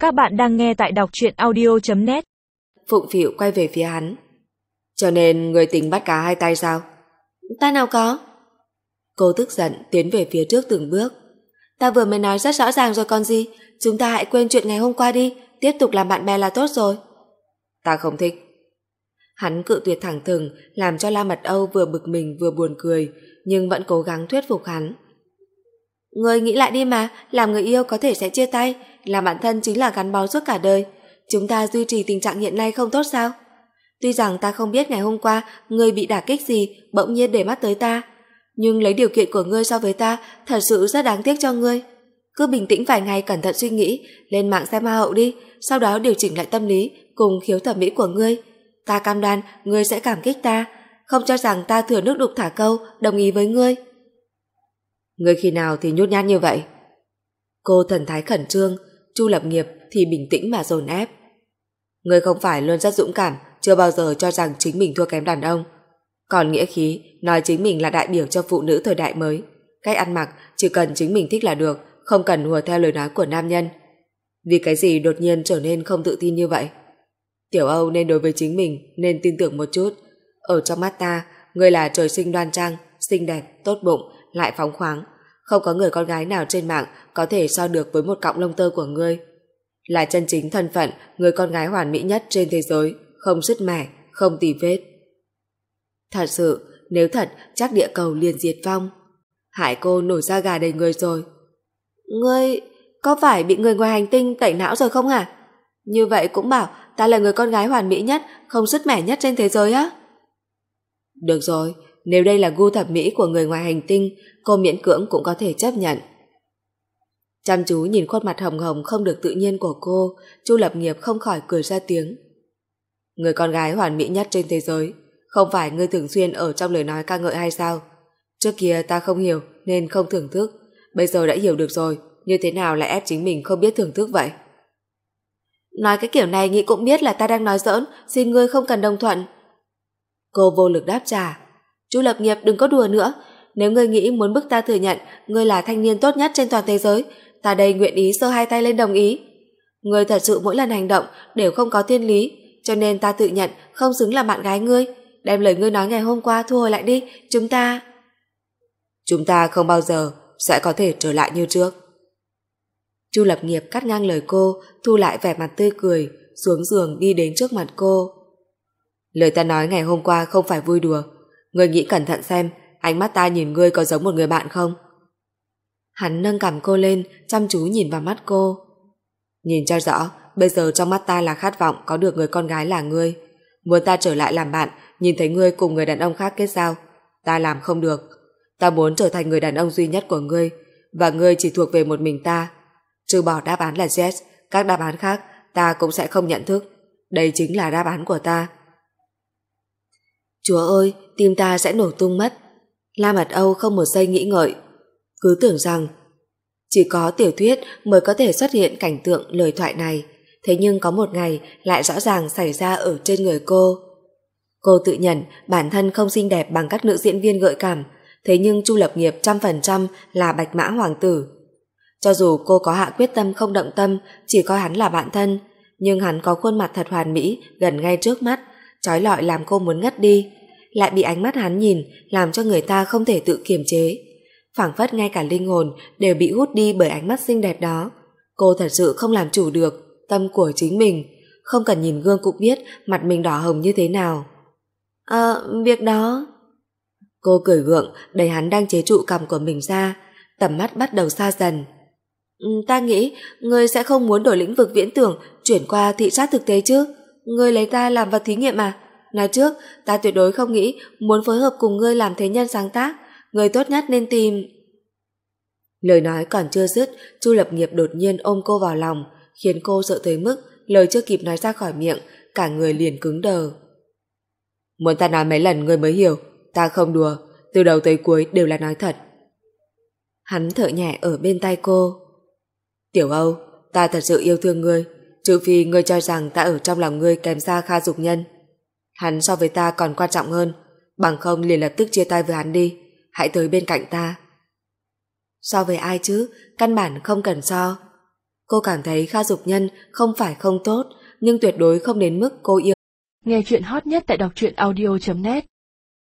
Các bạn đang nghe tại đọc truyện audio.net. Phụng phịu quay về phía hắn. Cho nên người tính bắt cá hai tay sao? Ta nào có. Cô tức giận tiến về phía trước từng bước. Ta vừa mới nói rất rõ ràng rồi còn gì. Chúng ta hãy quên chuyện ngày hôm qua đi. Tiếp tục làm bạn bè là tốt rồi. Ta không thích. Hắn cự tuyệt thẳng thừng, làm cho La Mật Âu vừa bực mình vừa buồn cười, nhưng vẫn cố gắng thuyết phục hắn. Ngươi nghĩ lại đi mà, làm người yêu có thể sẽ chia tay, làm bạn thân chính là gắn bó suốt cả đời. Chúng ta duy trì tình trạng hiện nay không tốt sao? Tuy rằng ta không biết ngày hôm qua ngươi bị đả kích gì bỗng nhiên để mắt tới ta, nhưng lấy điều kiện của ngươi so với ta thật sự rất đáng tiếc cho ngươi. Cứ bình tĩnh vài ngày cẩn thận suy nghĩ, lên mạng xem hoa hậu đi, sau đó điều chỉnh lại tâm lý cùng khiếu thẩm mỹ của ngươi. Ta cam đoan ngươi sẽ cảm kích ta, không cho rằng ta thừa nước đục thả câu đồng ý với ngươi. Ngươi khi nào thì nhút nhát như vậy? Cô thần thái khẩn trương, Chu Lập Nghiệp thì bình tĩnh mà dồn ép. Ngươi không phải luôn rất dũng cảm, chưa bao giờ cho rằng chính mình thua kém đàn ông. Còn nghĩa khí, nói chính mình là đại biểu cho phụ nữ thời đại mới. Cách ăn mặc, chỉ cần chính mình thích là được, không cần hùa theo lời nói của nam nhân. Vì cái gì đột nhiên trở nên không tự tin như vậy? Tiểu Âu nên đối với chính mình nên tin tưởng một chút. Ở trong mắt ta, ngươi là trời sinh đoan trang, xinh đẹp, tốt bụng, lại phóng khoáng. Không có người con gái nào trên mạng có thể so được với một cọng lông tơ của ngươi. Là chân chính thân phận người con gái hoàn mỹ nhất trên thế giới, không sứt mẻ, không tì vết. Thật sự, nếu thật chắc địa cầu liền diệt vong. Hại cô nổi da gà đầy người rồi. Ngươi có phải bị người ngoài hành tinh tẩy não rồi không hả? Như vậy cũng bảo ta là người con gái hoàn mỹ nhất, không sứt mẻ nhất trên thế giới á? Được rồi, nếu đây là gu thẩm mỹ của người ngoài hành tinh, cô miễn cưỡng cũng có thể chấp nhận. Chăm chú nhìn khuôn mặt hồng hồng không được tự nhiên của cô, Chu Lập Nghiệp không khỏi cười ra tiếng. Người con gái hoàn mỹ nhất trên thế giới, không phải ngươi thường xuyên ở trong lời nói ca ngợi hay sao? Trước kia ta không hiểu nên không thưởng thức, bây giờ đã hiểu được rồi, như thế nào lại ép chính mình không biết thưởng thức vậy? Nói cái kiểu này nghĩ cũng biết là ta đang nói giỡn, xin ngươi không cần đồng thuận. Cô vô lực đáp trả. Chu Lập Nghiệp đừng có đùa nữa, nếu ngươi nghĩ muốn bức ta thừa nhận ngươi là thanh niên tốt nhất trên toàn thế giới, ta đây nguyện ý giơ hai tay lên đồng ý. Ngươi thật sự mỗi lần hành động đều không có thiên lý, cho nên ta tự nhận không xứng làm bạn gái ngươi. Đem lời ngươi nói ngày hôm qua thu hồi lại đi, chúng ta không bao giờ sẽ có thể trở lại như trước. Chu Lập Nghiệp cắt ngang lời cô, thu lại vẻ mặt tươi cười, xuống giường đi đến trước mặt cô. Lời ta nói ngày hôm qua không phải vui đùa, ngươi nghĩ cẩn thận xem, ánh mắt ta nhìn ngươi có giống một người bạn không? Hắn nâng cằm cô lên, chăm chú nhìn vào mắt cô. Nhìn cho rõ, bây giờ trong mắt ta là khát vọng có được người con gái là ngươi. Muốn ta trở lại làm bạn, nhìn thấy ngươi cùng người đàn ông khác kết giao, ta làm không được. Ta muốn trở thành người đàn ông duy nhất của ngươi, và ngươi chỉ thuộc về một mình ta. Trừ bỏ đáp án là yes, các đáp án khác ta cũng sẽ không nhận thức. Đây chính là đáp án của ta. Chúa ơi, tim ta sẽ nổ tung mất. La Mật Âu không một giây nghĩ ngợi, cứ tưởng rằng chỉ có tiểu thuyết mới có thể xuất hiện cảnh tượng lời thoại này, thế nhưng có một ngày lại rõ ràng xảy ra ở trên người cô. Cô tự nhận bản thân không xinh đẹp bằng các nữ diễn viên gợi cảm, thế nhưng Chu Lập Nghiệp 100% là bạch mã hoàng tử. Cho dù cô có hạ quyết tâm không động tâm, chỉ coi hắn là bạn thân, nhưng hắn có khuôn mặt thật hoàn mỹ gần ngay trước mắt, trói lọi làm cô muốn ngất đi, lại bị ánh mắt hắn nhìn làm cho người ta không thể tự kiềm chế. Phảng phất ngay cả linh hồn đều bị hút đi bởi ánh mắt xinh đẹp đó. Cô thật sự không làm chủ được tâm của chính mình, không cần nhìn gương cũng biết mặt mình đỏ hồng như thế nào. Việc đó... Cô cười gượng đẩy hắn đang chế trụ cằm của mình ra, tầm mắt bắt đầu xa dần. Ta nghĩ ngươi sẽ không muốn đổi lĩnh vực viễn tưởng chuyển qua thị sát thực tế chứ? Ngươi lấy ta làm vật thí nghiệm à? Nói trước, ta tuyệt đối không nghĩ muốn phối hợp cùng ngươi làm thế nhân sáng tác. Ngươi tốt nhất nên tìm... Lời nói còn chưa dứt, Chu Lập Nghiệp đột nhiên ôm cô vào lòng, khiến cô sợ tới mức lời chưa kịp nói ra khỏi miệng, cả người liền cứng đờ. Muốn ta nói mấy lần ngươi mới hiểu, ta không đùa, từ đầu tới cuối đều là nói thật. Hắn thở nhẹ ở bên tai cô. Tiểu Âu, ta thật sự yêu thương ngươi, trừ phi ngươi cho rằng ta ở trong lòng ngươi kém xa Kha Dục Nhân. Hắn so với ta còn quan trọng hơn, bằng không liền lập tức chia tay với hắn đi, hãy tới bên cạnh ta. So với ai chứ, căn bản không cần so. Cô cảm thấy Kha Dục Nhân không phải không tốt, nhưng tuyệt đối không đến mức cô yêu. Nghe chuyện hot nhất tại đọc truyện audio.net